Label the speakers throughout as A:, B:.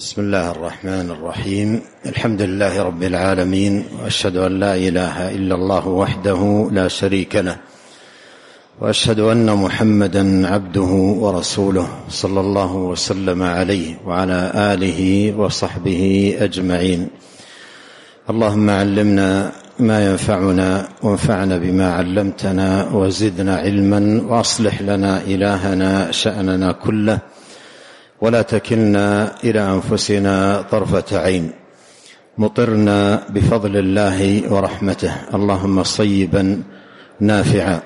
A: بسم الله الرحمن الرحيم. الحمد لله رب العالمين، وأشهد أن لا إله إلا الله وحده لا شريك له، وأشهد أن محمدا عبده ورسوله صلى الله وسلم عليه وعلى آله وصحبه أجمعين. اللهم علمنا ما ينفعنا وانفعنا بما علمتنا وزدنا علما، وأصلح لنا إلهنا شأننا كله، ولا تكلنا إلى أنفسنا طرفة عين. مطرنا بفضل الله ورحمته، اللهم صيبا نافعا.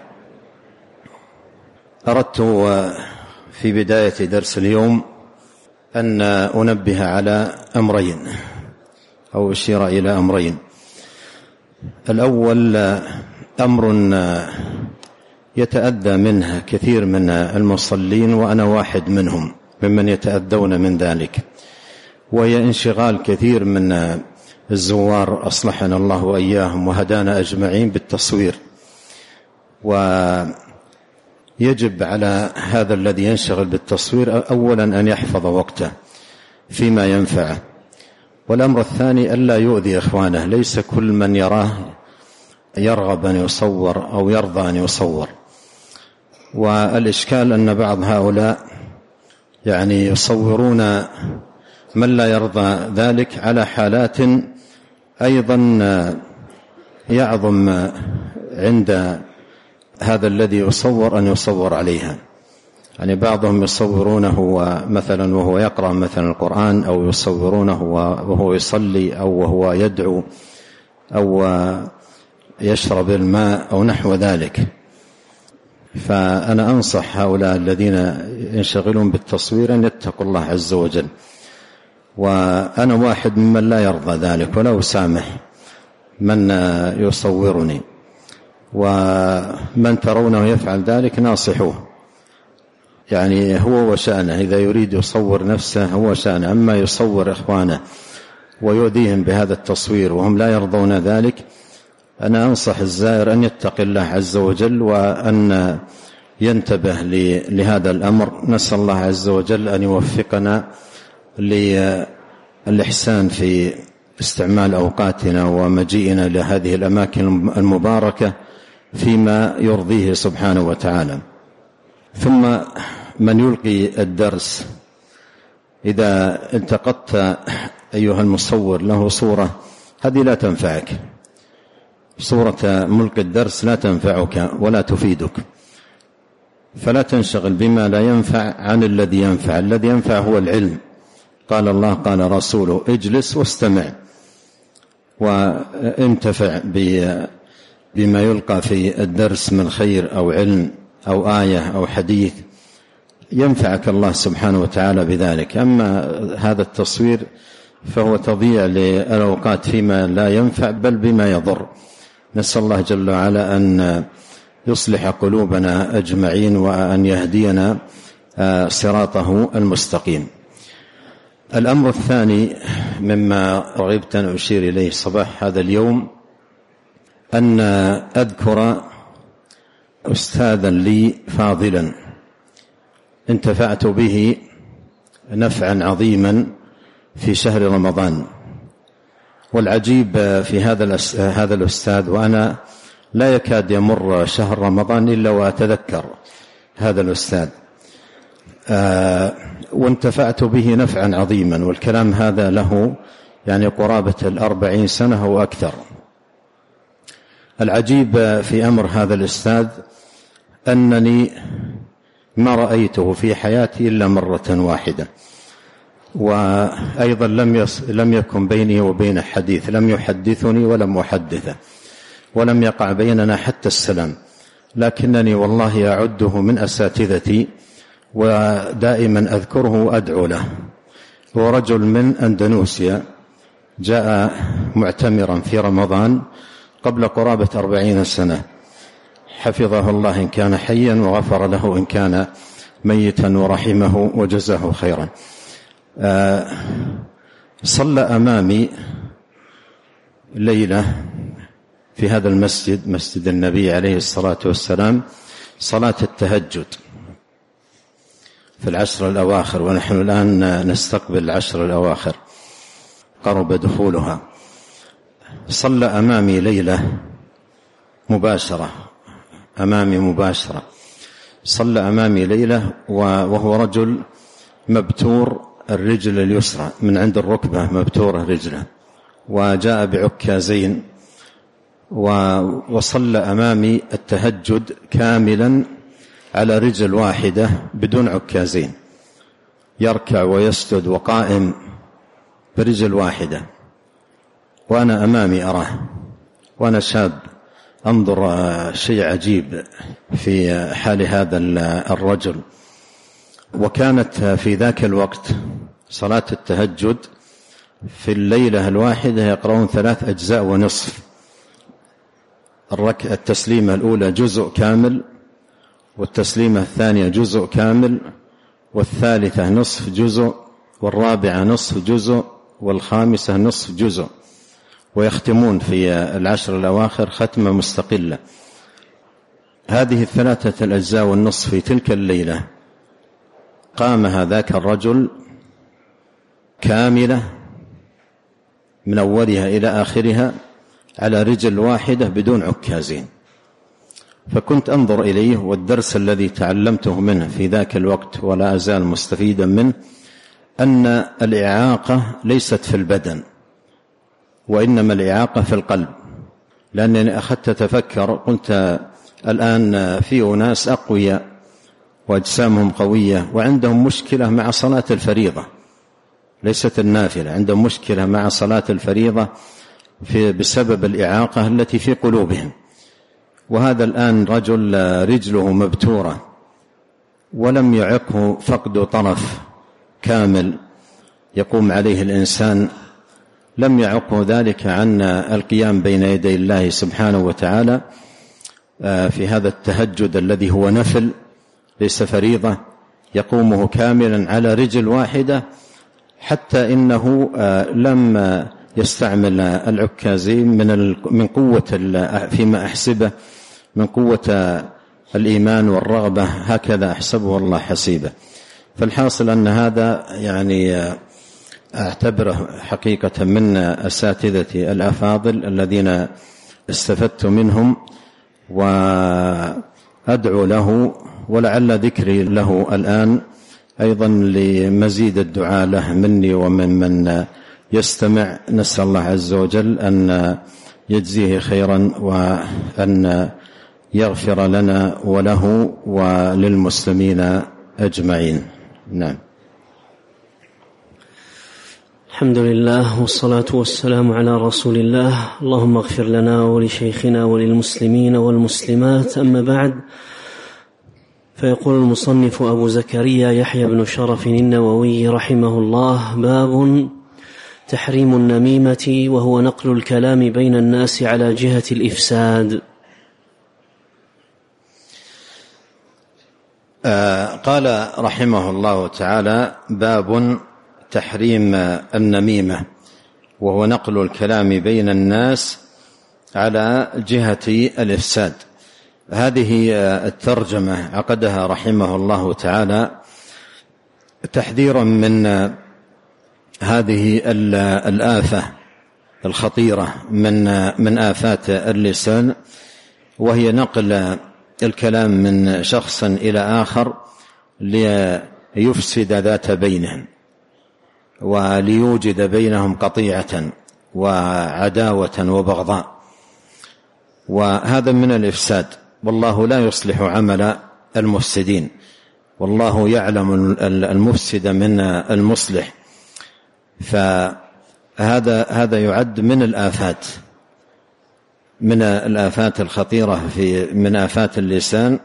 A: أردت في بداية درس اليوم أن أنبه على أمرين أو أشير إلى أمرين. الأول أمر يتأذى منه كثير من المصلين، وأنا واحد منهم ممن يتأذون من ذلك، وهي انشغال كثير من الزوار أصلحنا الله وإياهم وهدانا أجمعين بالتصوير. ويجب على هذا الذي ينشغل بالتصوير أولا أن يحفظ وقته فيما ينفعه، والأمر الثاني ألا يؤذي إخوانه. ليس كل من يراه يرغب أن يصور أو يرضى أن يصور، والإشكال أن بعض هؤلاء يصورون من لا يرضى ذلك على حالات أيضا يعظم عند هذا الذي يصور أن يصور عليها. بعضهم يصورونه مثلا وهو يقرأ مثلا القرآن، أو يصورونه وهو يصلي، أو وهو يدعو، أو يشرب الماء أو نحو ذلك. فأنا أنصح هؤلاء الذين ينشغلون بالتصوير أن يتقوا الله عز وجل، وأنا واحد ممن لا يرضى ذلك ولا أسامح من يصورني، ومن ترونه يفعل ذلك ناصحوه، هو وشأنه. إذا يريد يصور نفسه هو شأنه، أما يصور إخوانه ويؤذيهم بهذا التصوير وهم لا يرضون ذلك، أنا أنصح الزائر أن يتقي الله عز وجل وأن ينتبه لهذا الأمر. نسأل الله عز وجل أن يوفقنا للإحسان في استعمال أوقاتنا ومجيئنا لهذه الأماكن المباركة فيما يرضيه سبحانه وتعالى. ثم من يلقي الدرس، إذا التقطت أيها المصور له صورة، هذه لا تنفعك. صورة ملقي الدرس لا تنفعك ولا تفيدك، فلا تنشغل بما لا ينفع عن الذي ينفع. الذي ينفع هو العلم. قال الله قال رسوله: اجلس واستمع وانتفع بما يلقى في الدرس من خير أو علم أو آية أو حديث ينفعك الله سبحانه وتعالى بذلك. أما هذا التصوير فهو تضييع للأوقات فيما لا ينفع بل بما يضر. نسأل الله جل وعلا أن يصلح قلوبنا أجمعين وأن يهدينا صراطه المستقيم. الأمر الثاني مما رغبت أن أشير إليه صباح هذا اليوم أن أذكر أستاذا لي فاضلا انتفعت به نفعا عظيما في شهر رمضان. والعجيب في هذا الأستاذ، وأنا لا يكاد يمر شهر رمضان إلا وأتذكر هذا الأستاذ، وانتفعت به نفعا عظيما، والكلام هذا له قرابة 40 سنة وأكثر. العجيب في أمر هذا الأستاذ أنني ما رأيته في حياتي إلا مرة واحدة، وأيضا لم يكن بيني وبين حديث، لم يحدثني ولم أحدثه، ولم يقع بيننا حتى السلام، لكنني والله أعده من أساتذتي ودائما أذكره وأدعو له. هو رجل من أندونيسيا، جاء معتمرا في رمضان قبل قرابة 40 سنة، حفظه الله إن كان حيا وغفر له إن كان ميتا ورحمه وجزاه خيرا. صلى أمامي ليلة في هذا المسجد، مسجد النبي عليه الصلاة والسلام، صلاة التهجد، في العشر الأواخر، ونحن الآن نستقبل العشر الأواخر، قرب دخولها. صلى أمامي ليلة مباشرة، صلى أمامي ليلة وهو رجل مبتور الرجل اليسرى من عند الركبة، مبتورة رجله، وجاء بعكازين، وصلى أمامي التهجد كاملا على رجل واحدة بدون عكازين، يركع ويسجد وقائم برجل واحدة، وأنا أمامي أراه، وأنا شاب أنظر شيء عجيب في حال هذا الرجل. وكانت في ذاك الوقت صلاة التهجد في الليلة الواحدة يقرؤون 3 أجزاء ونصف، التسليمة الأولى جزء كامل، والتسليمة الثانية جزء كامل، والثالثة نصف جزء، والرابعة نصف جزء، والخامسة نصف جزء، ويختمون في العشر الأواخر ختمة مستقلة. هذه 3 الأجزاء والنصف في تلك الليلة قام هذاك الرجل كاملة من أولها إلى آخرها على رجل واحدة بدون عكازين. فكنت أنظر إليه، والدرس الذي تعلمته منه في ذاك الوقت ولا أزال مستفيدا منه أن الإعاقة ليست في البدن، وإنما الإعاقة في القلب. لأنني أخذت أتفكر، قلت الآن في أناس أقوياء وأجسامهم قوية وعندهم مشكلة مع صلاة الفريضة ليست النافلة، عندهم مشكلة مع صلاة الفريضة بسبب الإعاقة التي في قلوبهم. وهذا الآن رجل رجله مبتورة ولم يعقه فقد طرف كامل يقوم عليه الإنسان، لم يعقه ذلك عن القيام بين يدي الله سبحانه وتعالى في هذا التهجد الذي هو نفل ليس فريضة، يقومه كاملا على رجل واحدة، حتى إنه لم يستعمل العكازين من قوة فيما أحسبه من قوة الإيمان والرغبة، هكذا أحسبه والله حسيبه. فالحاصل أن هذا يعني أعتبره حقيقة من أساتذتي الأفاضل الذين استفدت منهم، وأدعو له، ولعل ذكري له الآن أيضا لمزيد الدعاء له مني ومن يستمع. نسأل الله عز وجل أن يجزيه خيرا، وأن يغفر لنا وله وللمسلمين أجمعين. نعم.
B: الحمد لله والصلاة والسلام على رسول الله. اللهم اغفر لنا ولشيخنا وللمسلمين والمسلمات. أما بعد، فيقول المصنف أبو زكريا يحيى بن شرف النووي رحمه الله: باب تحريم النميمة، وهو نقل الكلام بين الناس على جهة الإفساد.
A: قال رحمه الله تعالى: باب تحريم النميمة، وهو نقل الكلام بين الناس على جهة الإفساد. هذه الترجمة عقدها رحمه الله تعالى تحذيرا من هذه الآفة الخطيرة من آفات اللسان، وهي نقل الكلام من شخص إلى آخر ليفسد ذات بينهم وليوجد بينهم قطيعة وعداوة وبغضاء، وهذا من الإفساد، والله لا يصلح عمل المفسدين، والله يعلم المفسد من المصلح. فهذا يعد من الآفات الخطيرة من آفات اللسان،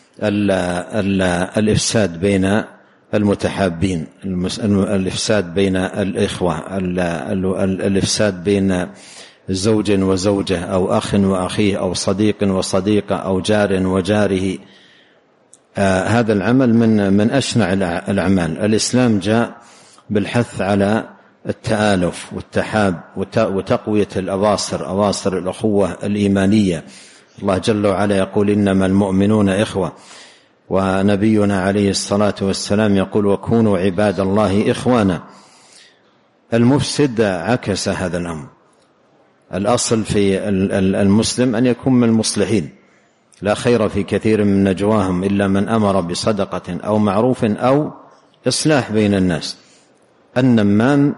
A: الإفساد بين المتحابين، الإفساد بين الإخوة، الإفساد بين زوج وزوجة أو أخ وأخيه أو صديق وصديقة أو جار وجاره. هذا العمل من أشنع الأعمال. الإسلام جاء بالحث على التآلف والتحاب وتقوية أواصر الأخوة الإيمانية. الله جل وعلا يقول: إنما المؤمنون إخوة. ونبينا عليه الصلاة والسلام يقول وكونوا عباد الله إخوانا. المفسد عكس هذا الأمر. الأصل في المسلم أن يكون من المصلحين، لا خير في كثير من نجواهم إلا من أمر بصدقة أو معروف أو إصلاح بين الناس. النمام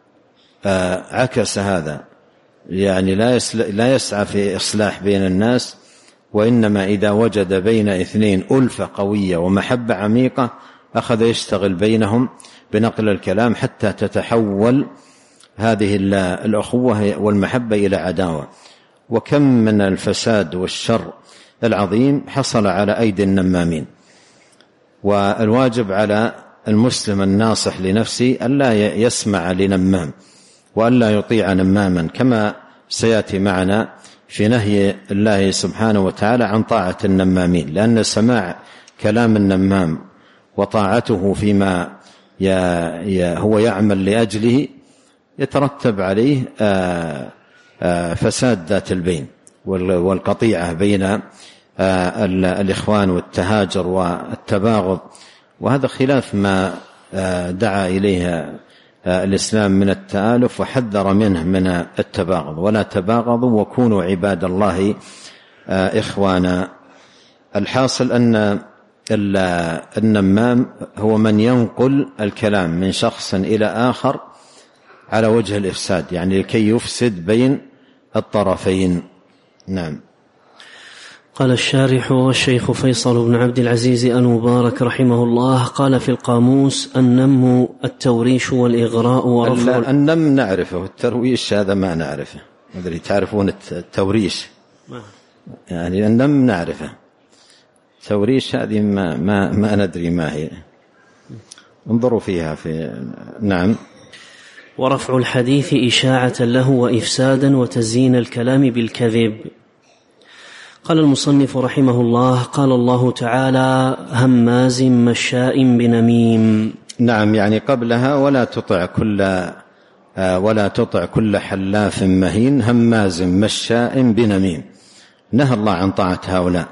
A: عكس هذا، يعني لا يسعى في إصلاح بين الناس، وإنما إذا وجد بين اثنين ألفة قوية ومحبة عميقة أخذ يشتغل بينهم بنقل الكلام حتى تتحول هذه الأخوة والمحبة إلى عداوة. وكم من الفساد والشر العظيم حصل على أيدي النمامين. والواجب على المسلم الناصح لنفسه ألا يسمع لنمام وألا يطيع نماما، كما سيأتي معنا في نهي الله سبحانه وتعالى عن طاعة النمامين، لأن سماع كلام النمام وطاعته فيما هو يعمل لأجله يترتب عليه فساد ذات البين والقطيعة بين الإخوان والتهاجر والتباغض، وهذا خلاف ما دعا إليه الإسلام من التآلف وحذر منه من التباغض. ولا تباغضوا وكونوا عباد الله إخوانا. الحاصل أن النمام هو من ينقل الكلام من شخص إلى آخر على وجه الإفساد، يعني لكي يفسد بين الطرفين. نعم.
B: قال الشارح والشيخ فيصل بن عبد العزيز المبارك رحمه الله قال في القاموس: النم التوريش والإغراء ورفع
A: النم نعرفه، الترويش هذا ما نعرفه. أدري تعرفون التوريش؟ يعني النم نعرفه، التوريش هذه ما ندري ما هي، انظروا فيها في. نعم.
B: ورفع الحديث إشاعة له وإفسادا وتزيين الكلام بالكذب. قال المصنف رحمه الله: قال الله تعالى: هماز مشاء بنميم.
A: نعم، يعني قبلها ولا تطع كل حلاف مهين هماز مشاء بنميم. نهى الله عن طاعة هؤلاء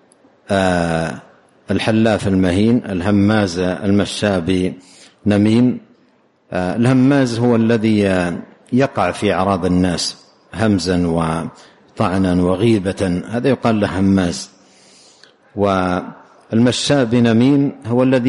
A: الحلاف المهين الهماز المشاء بنميم. الهماز هو الذي يقع في أعراض الناس همزا وطعنا وغيبة، هذا يقال له هماز. والمشاء بنميم هو الذي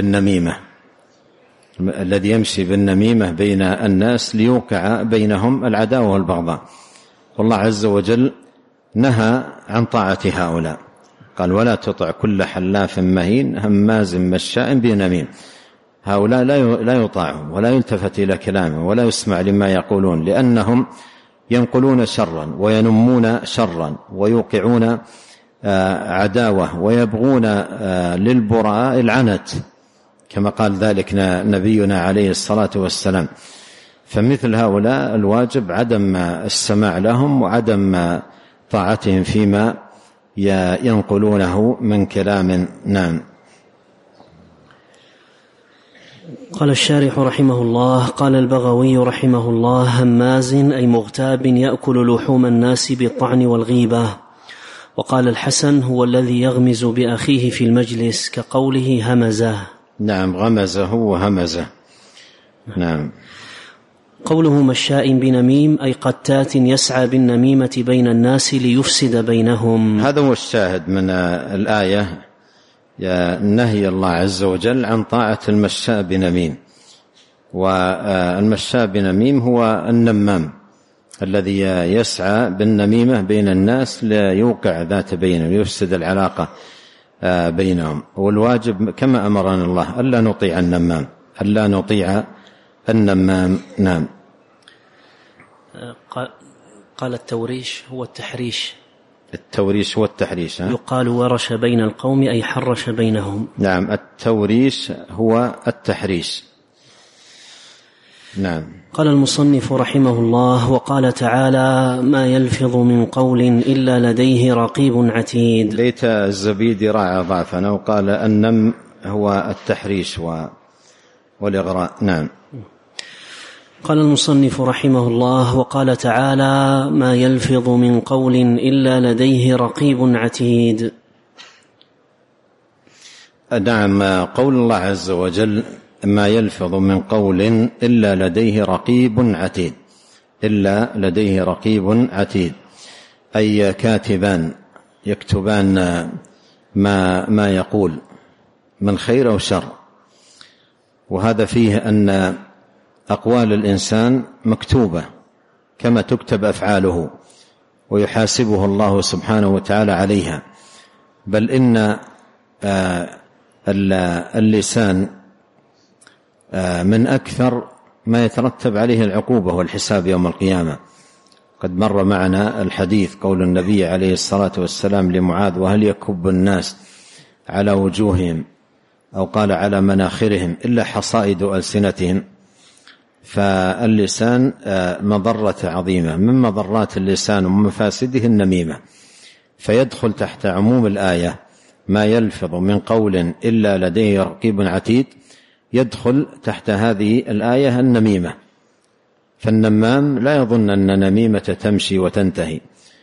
A: يمشي بالنميمة بين الناس ليوقع بينهم العداوة والبغضاء. والله عز وجل نهى عن طاعة هؤلاء، قال: ولا تطع كل حلاف مهين هماز مشاء بنميم. هؤلاء لا يطاعون ولا يلتفت إلى كلامه ولا يسمع لما يقولون، لأنهم ينقلون شرا وينمون شرا ويوقعون عداوة ويبغون للبراء العنت، كما قال ذلك نبينا عليه الصلاة والسلام. فمثل هؤلاء الواجب عدم السماع لهم وعدم طاعتهم فيما ينقلونه من كلام. نعم.
B: قال الشارح رحمه الله: قال البغوي رحمه الله: هماز أي مغتاب يأكل لحوم الناس بالطعن والغيبة. وقال الحسن: هو الذي يغمز بأخيه في المجلس، كقوله همزه.
A: نعم، غمزه وهمزه. نعم.
B: قوله مشاء بنميم أي قتات يسعى بالنميمة بين الناس ليفسد بينهم.
A: هذا هو الشاهد من الآية، نهي الله عز وجل عن طاعة المشاء بنميم. والمشاء بنميم هو النمام الذي يسعى بالنميمة بين الناس ليوقع ذات بينهم ليفسد العلاقة بينهم. والواجب كما أمرنا الله ألا نطيع النمام. نعم.
B: قال التوريش هو التحريش.
A: التوريش هو التحريش.
B: يقال ورش بين القوم أي حرش بينهم.
A: نعم، التوريش هو التحريش. نعم.
B: قال المصنف رحمه الله: وقال تعالى: ما يلفظ من قول إلا لديه رقيب عتيد.
A: ليت الزبيدي راعى ضعفنا وقال النم هو التحريش والإغراء. نعم.
B: قال المصنف رحمه الله: وقال تعالى: ما يلفظ من قول إلا لديه رقيب عتيد.
A: نعم. قول الله عز وجل: ما يلفظ من قول إلا لديه رقيب عتيد، إلا لديه رقيب عتيد، أي كاتبان يكتبان ما يقول من خير أو شر. وهذا فيه أن أقوال الإنسان مكتوبة كما تكتب أفعاله، ويحاسبه الله سبحانه وتعالى عليها. بل إن اللسان من أكثر ما يترتب عليه العقوبة والحساب يوم القيامة. قد مر معنا الحديث قول النبي عليه الصلاة والسلام لمعاذ: وهل يكب الناس على وجوههم أو قال على مناخرهم إلا حصائد ألسنتهم؟ فاللسان مضرة عظيمة، من مضرات اللسان ومفاسده النميمة، فيدخل تحت عموم الآية: ما يلفظ من قول إلا لديه رقيب عتيد، يدخل تحت هذه الآية النميمة. فالنمام لا يظن أن نميمة تمشي وتنتهي،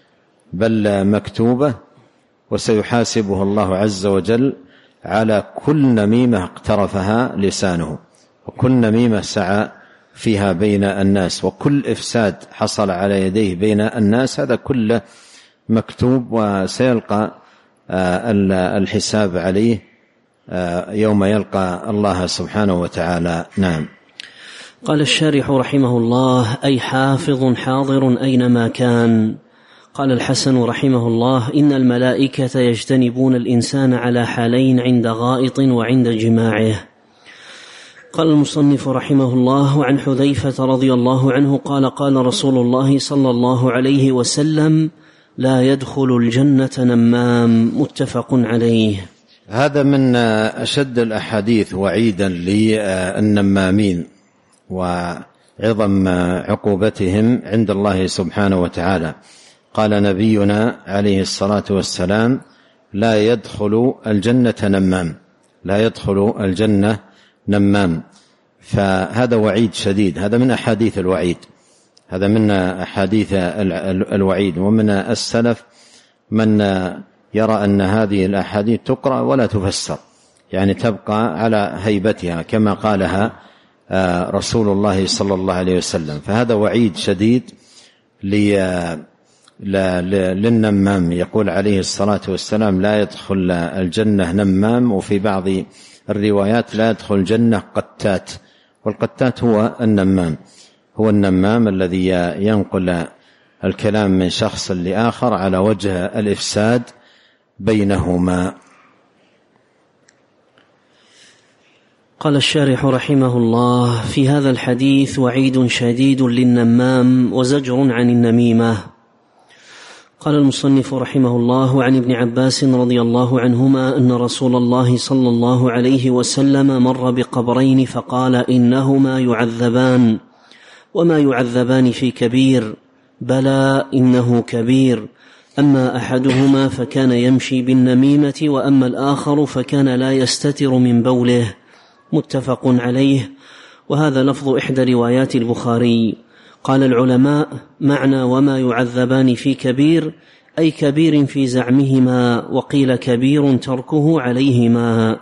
A: بل مكتوبة، وسيحاسبه الله عز وجل على كل نميمة اقترفها لسانه، وكل نميمة سعى فيها بين الناس، وكل إفساد حصل على يديه بين الناس، هذا كله مكتوب، وسيلقى الحساب عليه يوم يلقى الله سبحانه وتعالى. نعم.
B: قال الشارح رحمه الله: أي حافظ حاضر أينما كان. قال الحسن رحمه الله: إن الملائكة يجتنبون الإنسان على حالين: عند غائط وعند جماعه. قال المصنف رحمه الله: وعن حذيفة رضي الله عنه قال: قال رسول الله صلى الله عليه وسلم: لا يدخل الجنة نمام. متفق عليه.
A: هذا من أشد الأحاديث وعيدا للنمامين وعظم عقوبتهم عند الله سبحانه وتعالى. قال نبينا عليه الصلاة والسلام: لا يدخل الجنة نمام، لا يدخل الجنة نمام. فهذا وعيد شديد، هذا من أحاديث الوعيد، هذا من أحاديث الوعيد. ومن السلف من يرى أن هذه الأحاديث تقرأ ولا تفسر، يعني تبقى على هيبتها كما قالها رسول الله صلى الله عليه وسلم. فهذا وعيد شديد للنمام. يقول عليه الصلاة والسلام: لا يدخل الجنة نمام. وفي بعض الروايات: لا يدخل الجنة قتات. والقتات هو النمام، هو النمام الذي ينقل الكلام من شخص لآخر على وجه الإفساد بينهما.
B: قال الشارح رحمه الله: في هذا الحديث وعيد شديد للنمام وزجر عن النميمة. قال المصنف رحمه الله: عن ابن عباس رضي الله عنهما أن رسول الله صلى الله عليه وسلم مر بقبرين فقال: إنهما يعذبان، وما يعذبان في كبير، بلى إنه كبير، أما أحدهما فكان يمشي بالنميمة، وأما الآخر فكان لا يستتر من بوله. متفق عليه. وهذا لفظ إحدى روايات البخاري. قال العلماء: معنى وما يعذبان في كبير أي كبير في زعمهما، وقيل كبير تركه عليهما.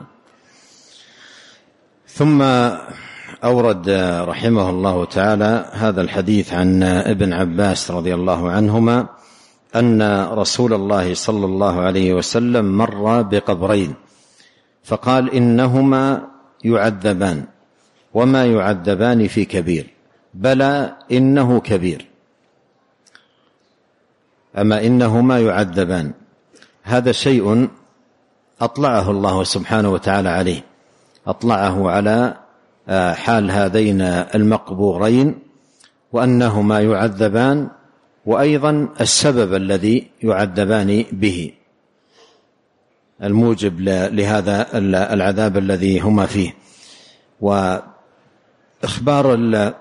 A: ثم أورد رحمه الله تعالى هذا الحديث عن ابن عباس رضي الله عنهما أن رسول الله صلى الله عليه وسلم مر بقبرين فقال: إنهما يعذبان، وما يعذبان في كبير، بلى إنه كبير، أما إنهما يعذبان. هذا شيء أطلعه الله سبحانه وتعالى عليه، أطلعه على حال هذين المقبورين، وأنهما يعذبان، وأيضا السبب الذي يعذبان به، الموجب لهذا العذاب الذي هما فيه. وإخبار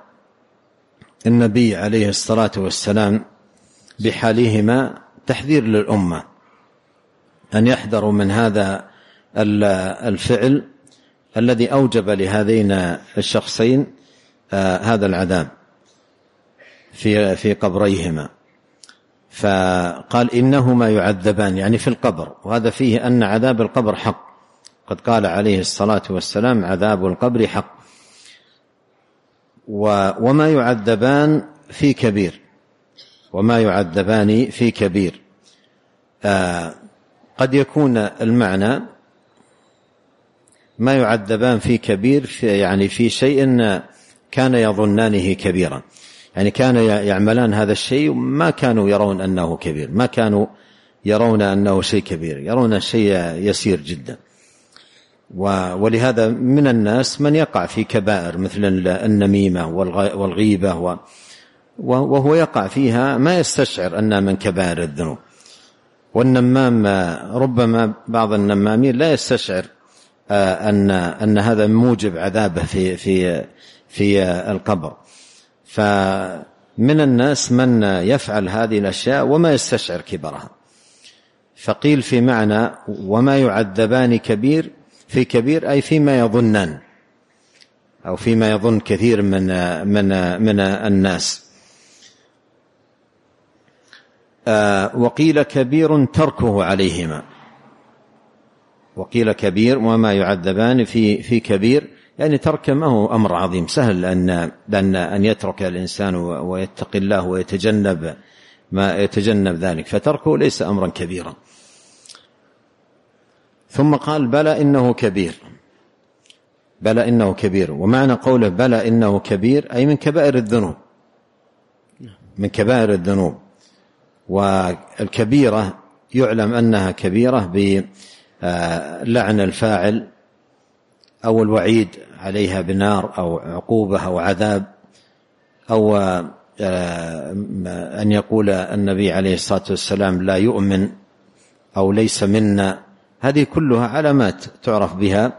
A: النبي عليه الصلاة والسلام بحالهما تحذير للأمة أن يحذروا من هذا الفعل الذي أوجب لهذين الشخصين هذا العذاب في قبريهما. فقال: إنهما يعذبان، يعني في القبر، وهذا فيه أن عذاب القبر حق، قد قال عليه الصلاة والسلام: عذاب القبر حق. وما يعذبان في كبير، وما يعذبان في كبير. قد يكون المعنى ما يعذبان في كبير يعني في شيء كان يظنانه كبيرا، يعني كان يعملان هذا الشيء ما كانوا يرون أنه كبير، ما كانوا يرون أنه شيء كبير، يرون شيء يسير جدا. ولهذا من الناس من يقع في كبائر مثل النميمة والغيبة، وهو يقع فيها ما يستشعر أنها من كبائر الذنوب. والنمام ربما بعض النمامين لا يستشعر أن هذا موجب عذابه في القبر. فمن الناس من يفعل هذه الأشياء وما يستشعر كبرها. فقيل في معنى وما يعذبان كبير في كبير أي فيما يظنان، أو فيما يظن كثير من الناس. وقيل كبير تركه عليهما، وقيل كبير وما يعذبان في كبير، يعني ترك ما هو أمر عظيم سهل أن يترك الإنسان ويتقي الله ويتجنب ما يتجنب ذلك، فتركه ليس أمرا كبيرا. ثم قال: بلى إنه كبير. بلى إنه كبير، ومعنى قوله بلى إنه كبير أي من كبائر الذنوب، من كبائر الذنوب. والكبيرة يعلم أنها كبيرة بلعن الفاعل أو الوعيد عليها بنار أو عقوبة أو عذاب، أو أن يقول النبي عليه الصلاة والسلام لا يؤمن أو ليس منا. هذه كلها علامات تعرف بها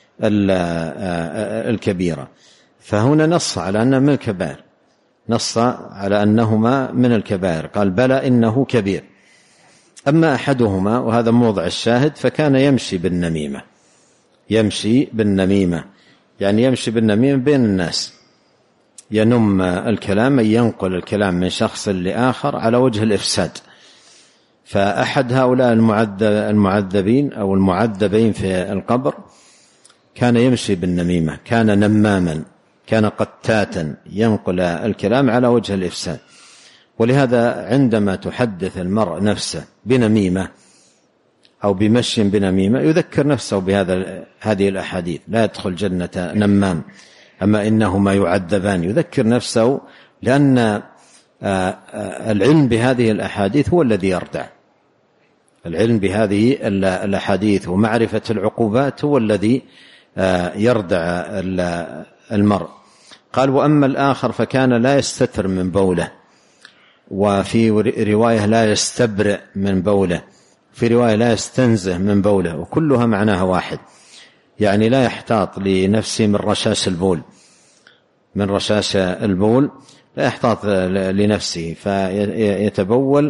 A: الكبيرة. فهنا نص على أنها من الكبائر، نص على أنهما من الكبائر، قال بلى إنه كبير. أما أحدهما وهذا موضع الشاهد فكان يمشي بالنميمة، يمشي بالنميمة يعني يمشي بالنميمة بين الناس، ينم الكلام، ينقل الكلام من شخص لآخر على وجه الإفساد. فأحد هؤلاء المعذبين أو المعذبين في القبر كان يمشي بالنميمة، كان نماما، كان قتاتا، ينقل الكلام على وجه الإفساد. ولهذا عندما تحدث المرء نفسه بنميمة أو بمشي بنميمة يذكر نفسه هذه الأحاديث: لا يدخل جنة نمام، أما إنهما يعذبان. يذكر نفسه، لأن العلم بهذه الأحاديث هو الذي يردع. العلم بهذه الأحاديث ومعرفة العقوبات هو الذي يردع المرء. قال: وأما الآخر فكان لا يستتر من بوله، وفي رواية لا يستبرئ من بوله، في رواية لا يستنزه من بوله، وكلها معناها واحد، يعني لا يحتاط لنفسه من رشاش البول، من رشاش البول لا يحتاط لنفسه، فيتبول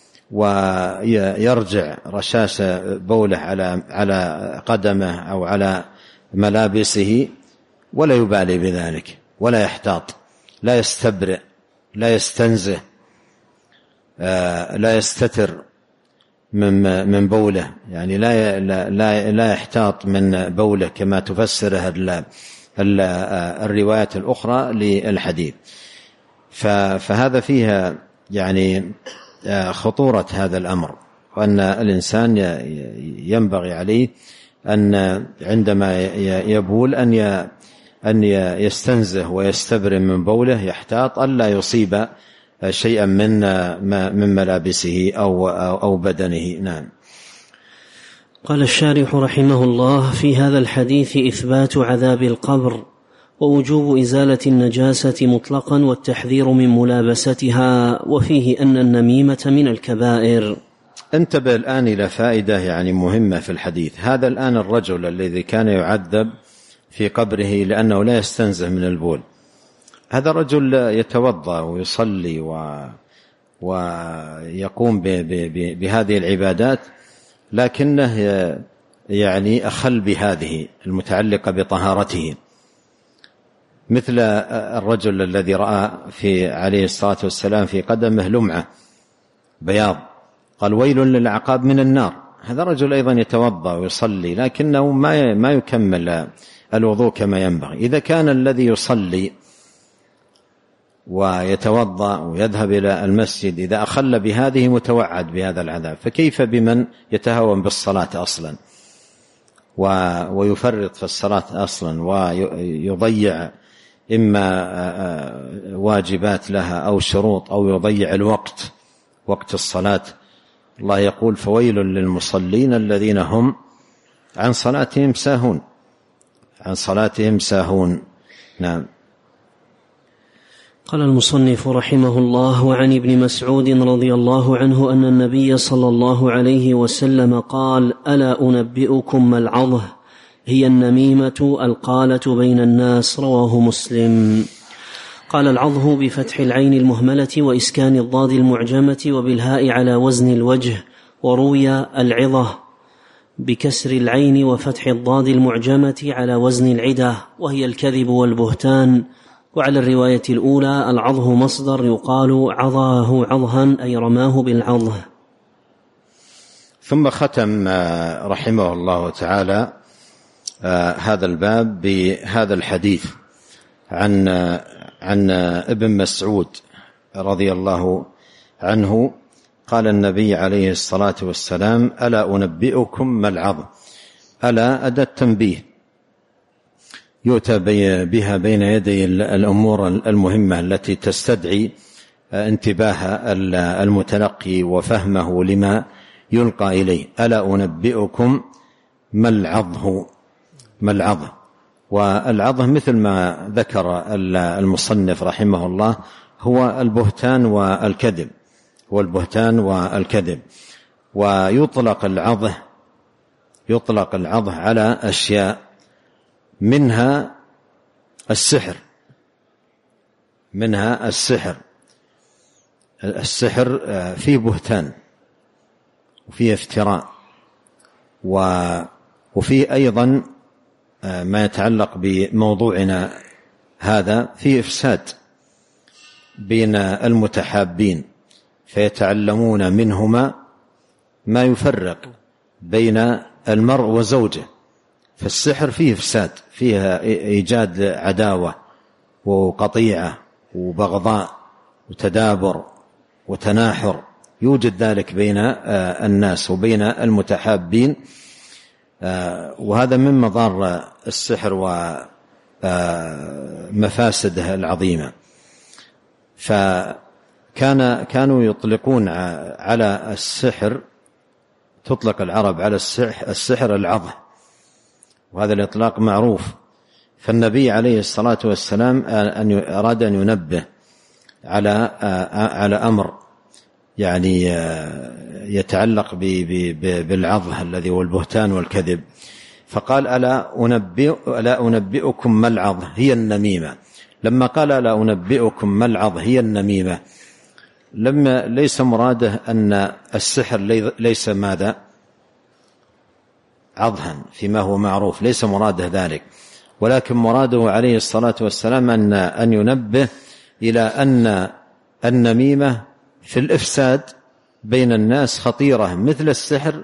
A: ويرجع رشاش بوله على قدمه أو على ملابسه ولا يبالي بذلك، ولا يحتاط، لا يستبرئ، لا يستنزه، لا يستتر من بوله، يعني لا يحتاط من بوله كما تفسره الروايات الأخرى للحديث. فهذا فيها يعني خطورة هذا الأمر، وأن الإنسان ينبغي عليه أن عندما يبول أن يستنزه ويستبرئ من بوله، يحتاط ألا يصيب شيئا من ملابسه أو بدنه. نعم.
B: قال الشارح رحمه الله: في هذا الحديث إثبات عذاب القبر ووجوب إزالة النجاسة مطلقا والتحذير من ملابستها، وفيه أن النميمة من الكبائر.
A: انتبه الآن إلى فائدة يعني مهمة في الحديث. هذا الآن الرجل الذي كان يعذب في قبره لأنه لا يستنزه من البول، هذا الرجل يتوضأ ويصلي ويقوم بهذه العبادات، لكنه يعني أخل بهذه المتعلقة بطهارته، مثل الرجل الذي رأى عليه الصلاة والسلام في قدمه لمعة بياض، قال: ويل للأعقاب من النار. هذا رجل أيضا يتوضأ ويصلي لكنه ما يكمل الوضوء كما ينبغي. إذا كان الذي يصلي ويتوضأ ويذهب إلى المسجد إذا أخل بهذه متوعد بهذا العذاب، فكيف بمن يتهاون بالصلاة أصلا ويفرط في الصلاة أصلا ويضيع إما واجبات لها أو شروط أو يضيع وقت الصلاة. الله يقول: فويل للمصلين الذين هم عن صلاتهم ساهون. نعم.
B: قال المصنف رحمه الله: وعن ابن مسعود رضي الله عنه أن النبي صلى الله عليه وسلم قال: ألا أنبئكم ما العظة؟ هي النميمة القالة بين الناس. رواه مسلم. قال: العظه بفتح العين المهملة وإسكان الضاد المعجمة وبالهاء على وزن الوجه، وروي العظة بكسر العين وفتح الضاد المعجمة على وزن العدة، وهي الكذب والبهتان. وعلى الرواية الأولى العظه مصدر يقال عظاه عظها أي رماه بالعظه.
A: ثم ختم رحمه الله تعالى هذا الباب بهذا الحديث عن ابن مسعود رضي الله عنه قال النبي عليه الصلاة والسلام: ألا أنبئكم ما العظم؟ ألا أداة تنبيه يؤتى بها بين يدي الأمور المهمة التي تستدعي انتباه المتلقي وفهمه لما يلقى إليه. ألا أنبئكم ما العظم؟ والعظم مثل ما ذكر المصنف رحمه الله هو البهتان والكذب. ويطلق العظه على أشياء، منها السحر. السحر فيه بهتان وفيه افتراء، وفيه أيضا ما يتعلق بموضوعنا هذا فيه إفساد بين المتحابين فيتعلمون منهما ما يفرق بين المرء وزوجه. فالسحر فيه إفساد، فيها إيجاد عداوة وقطيعة وبغضاء وتدابر وتناحر، يوجد ذلك بين الناس وبين المتحابين، وهذا من مضار السحر ومفاسده العظيمة. فكانوا يطلقون على السحر، تطلق العرب على السحر العظه، وهذا الإطلاق معروف. فالنبي عليه الصلاة والسلام أراد أن ينبه على أمر يعني يتعلق بالعظه الذي هو البهتان والكذب، فقال: ألا أنبئكم ما العظه؟ هي النميمة. لما قال: ألا أنبئكم ما العظه هي النميمة، ليس مراده أن السحر ليس ماذا عظها فيما هو معروف، ليس مراده ذلك، ولكن مراده عليه الصلاة والسلام أن ينبه إلى أن النميمة في الإفساد بين الناس خطيرة مثل السحر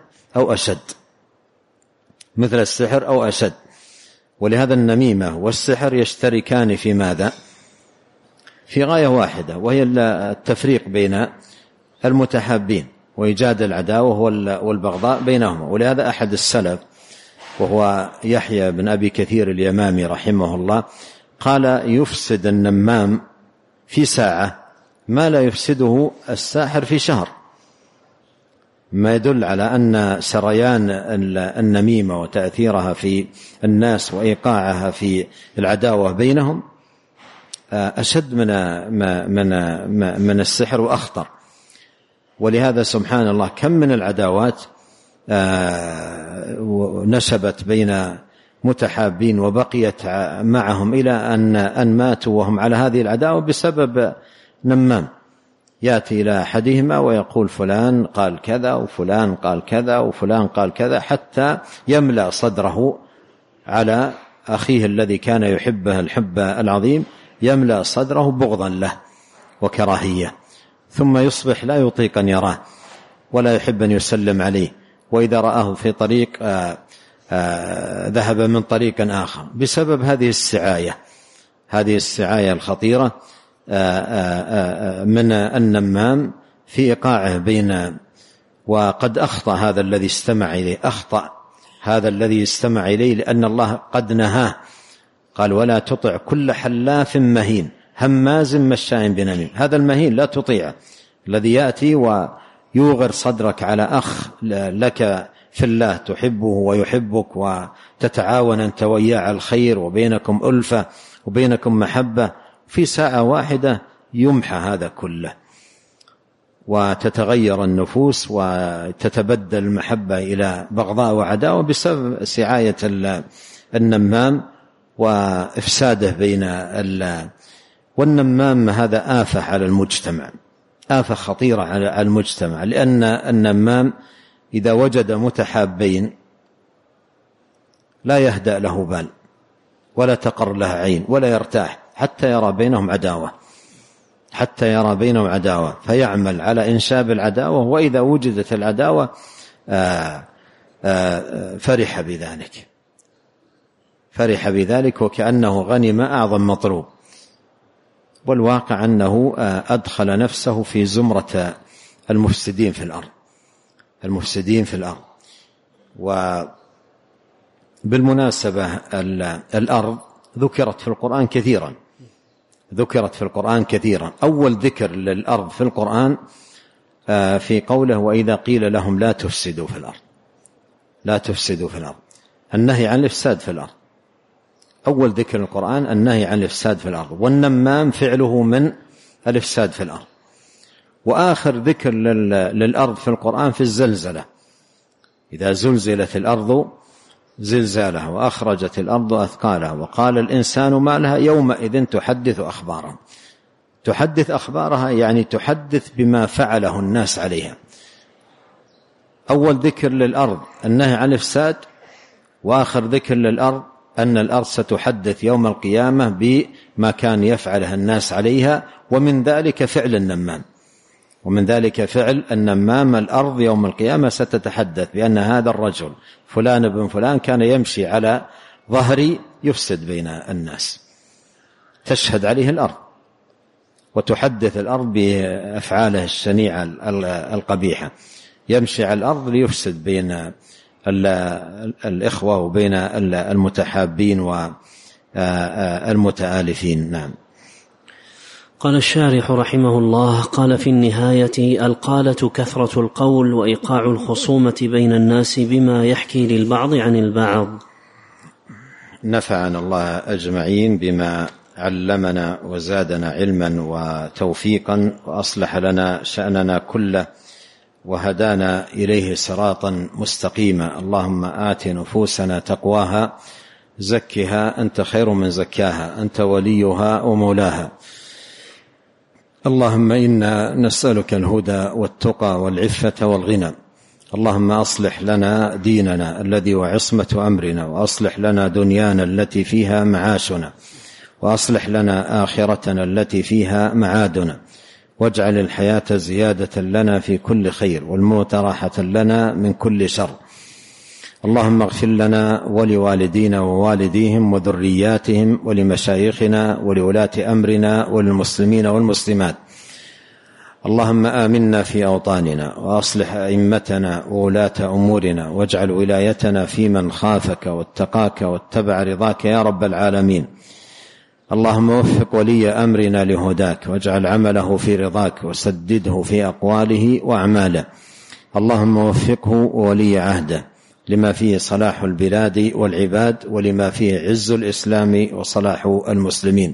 A: أو أشد. ولهذا النميمة والسحر يشتركان في ماذا؟ في غاية واحدة، وهي التفريق بين المتحابين وإيجاد العداوة والبغضاء بينهما. ولهذا أحد السلف وهو يحيى بن أبي كثير اليمامي رحمه الله قال: يفسد النمام في ساعة ما لا يفسده الساحر في شهر، ما يدل على أن سريان النميمة وتأثيرها في الناس وإيقاعها في العداوة بينهم أشد من السحر وأخطر. ولهذا سبحان الله كم من العداوات نشبت بين متحابين وبقيت معهم إلى أن ماتوا وهم على هذه العداوة بسبب نمام يأتي إلى أحدهما ويقول: فلان قال كذا وفلان قال كذا وفلان قال كذا، حتى يملأ صدره على أخيه الذي كان يحبه الحب العظيم، يملأ صدره بغضا له وكراهية، ثم يصبح لا يطيق أن يراه ولا يحب أن يسلم عليه وإذا رآه في طريق ذهب من طريق آخر بسبب هذه السعاية الخطيرة من النمام في إيقاعه بين. وقد أخطأ هذا الذي استمع إليه لأن الله قد نهاه، قال ولا تطع كل حلاف مهين هماز مشاء بنميم. هذا المهين لا تطيعه، الذي يأتي ويوغر صدرك على أخ لك في الله تحبه ويحبك وتتعاون أنت وياه على الخير وبينكم ألفة وبينكم محبة، في ساعة واحدة يمحى هذا كله وتتغير النفوس وتتبدل المحبة إلى بغضاء وعداوة بسبب سعاية النمام وإفساده والنمام هذا آفة على المجتمع، آفة خطيرة على المجتمع، لأن النمام إذا وجد متحابين لا يهدأ له بال ولا تقر له عين ولا يرتاح حتى يرى بينهم عداوة فيعمل على إنشاب العداوة، وإذا وجدت العداوة فرح بذلك وكأنه غنم أعظم مطلوب. والواقع أنه أدخل نفسه في زمرة المفسدين في الأرض. وبالمناسبة الأرض ذكرت في القرآن كثيرا. أول ذكر للأرض في القرآن في قوله وإذا قيل لهم لا تفسدوا في الأرض، النهي عن الإفساد في الأرض. أول ذكر القرآن النهي عن الإفساد في الأرض، والنمام فعله من الإفساد في الأرض. وآخر ذكر للأرض في القرآن في الزلزلة، إذا زلزلت الأرض زلزالها وأخرجت الأرض أثقالها وقال الإنسان ما لها يومئذ تحدث أخبارها يعني تحدث بما فعله الناس عليها. أول ذكر للأرض النهي عن الإفساد، وآخر ذكر للأرض أن الأرض ستحدث يوم القيامة بما كان يفعله الناس عليها، ومن ذلك فعل النمام. الأرض يوم القيامة ستتحدث بأن هذا الرجل فلان بن فلان كان يمشي على ظهري يفسد بين الناس، تشهد عليه الأرض وتحدث الأرض بأفعاله الشنيعة القبيحة، يمشي على الأرض ليفسد بين الإخوة وبين المتحابين والمتآلفين. نعم.
B: قال الشارح رحمه الله: قال في النهاية: القالة كثرة القول وإيقاع الخصومة بين الناس بما يحكي للبعض عن البعض.
A: نفعنا الله أجمعين بما علمنا وزادنا علما وتوفيقا وأصلح لنا شأننا كله وهدانا إليه صراطا مستقيما. اللهم آت نفوسنا تقواها زكها أنت خير من زكاها أنت وليها ومولاها. اللهم إنا نسألك الهدى والتقى والعفة والغنى. اللهم أصلح لنا ديننا الذي وعصمة أمرنا، وأصلح لنا دنيانا التي فيها معاشنا، وأصلح لنا آخرتنا التي فيها معادنا، واجعل الحياة زيادة لنا في كل خير والموت راحة لنا من كل شر. اللهم اغفر لنا ولوالدينا ووالديهم وذرياتهم ولمشايخنا ولولاة أمرنا وللمسلمين والمسلمات. اللهم آمنا في أوطاننا وأصلح أئمتنا وولاة أمورنا، واجعل ولايتنا في من خافك واتقاك واتبع رضاك يا رب العالمين. اللهم وفق ولي أمرنا لهداك، واجعل عمله في رضاك، وسدده في أقواله وأعماله. اللهم وفقه وولي عهده لما فيه صلاح البلاد والعباد، ولما فيه عز الإسلام وصلاح المسلمين.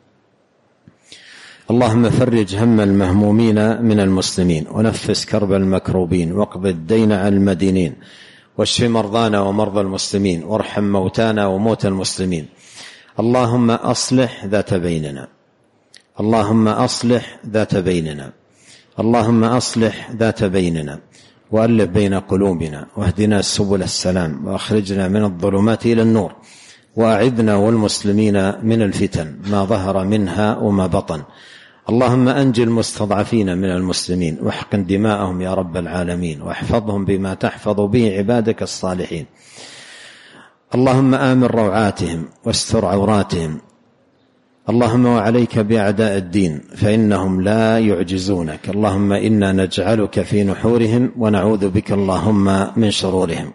A: اللهم فرج هم المهمومين من المسلمين، ونفس كرب المكروبين، واقض الدين عن المدينين، واشف مرضانا ومرضى المسلمين، وارحم موتانا وموتى المسلمين. اللهم أصلح ذات بيننا، اللهم أصلح ذات بيننا، اللهم أصلح ذات بيننا، وألف بين قلوبنا، واهدنا سبل السلام، وأخرجنا من الظلمات إلى النور، وأعذنا والمسلمين من الفتن ما ظهر منها وما بطن. اللهم أنج المستضعفين من المسلمين واحقن دماءهم يا رب العالمين، واحفظهم بما تحفظ به عبادك الصالحين. اللهم آمن روعاتهم واستر عوراتهم. اللهم وعليك بأعداء الدين فإنهم لا يعجزونك. اللهم إنا نجعلك في نحورهم ونعوذ بك اللهم من شرورهم.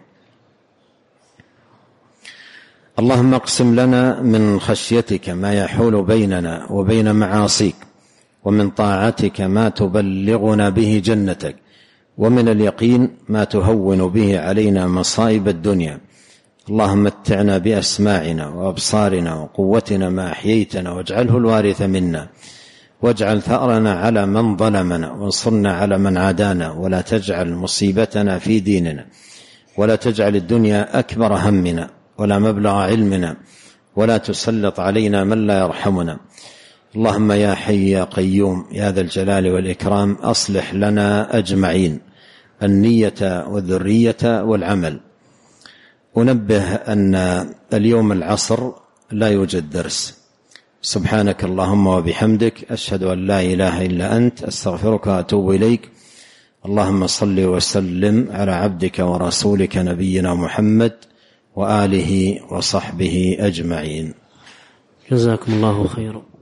A: اللهم اقسم لنا من خشيتك ما يحول بيننا وبين معاصيك، ومن طاعتك ما تبلغنا به جنتك، ومن اليقين ما تهون به علينا مصائب الدنيا. اللهم متعنا بأسماعنا وأبصارنا وقوتنا ما أحييتنا، واجعله الوارث منا، واجعل ثأرنا على من ظلمنا، وانصرنا على من عادانا، ولا تجعل مصيبتنا في ديننا، ولا تجعل الدنيا أكبر همنا ولا مبلغ علمنا، ولا تسلط علينا من لا يرحمنا. اللهم يا حي يا قيوم يا ذا الجلال والإكرام أصلح لنا أجمعين النية والذرية والعمل. أنبه أن اليوم العصر لا يوجد درس. سبحانك اللهم وبحمدك، أشهد أن لا إله إلا أنت، أستغفرك وأتوب إليك. اللهم صل وسلم على عبدك ورسولك نبينا محمد وآله وصحبه أجمعين.
B: جزاكم الله خيرا.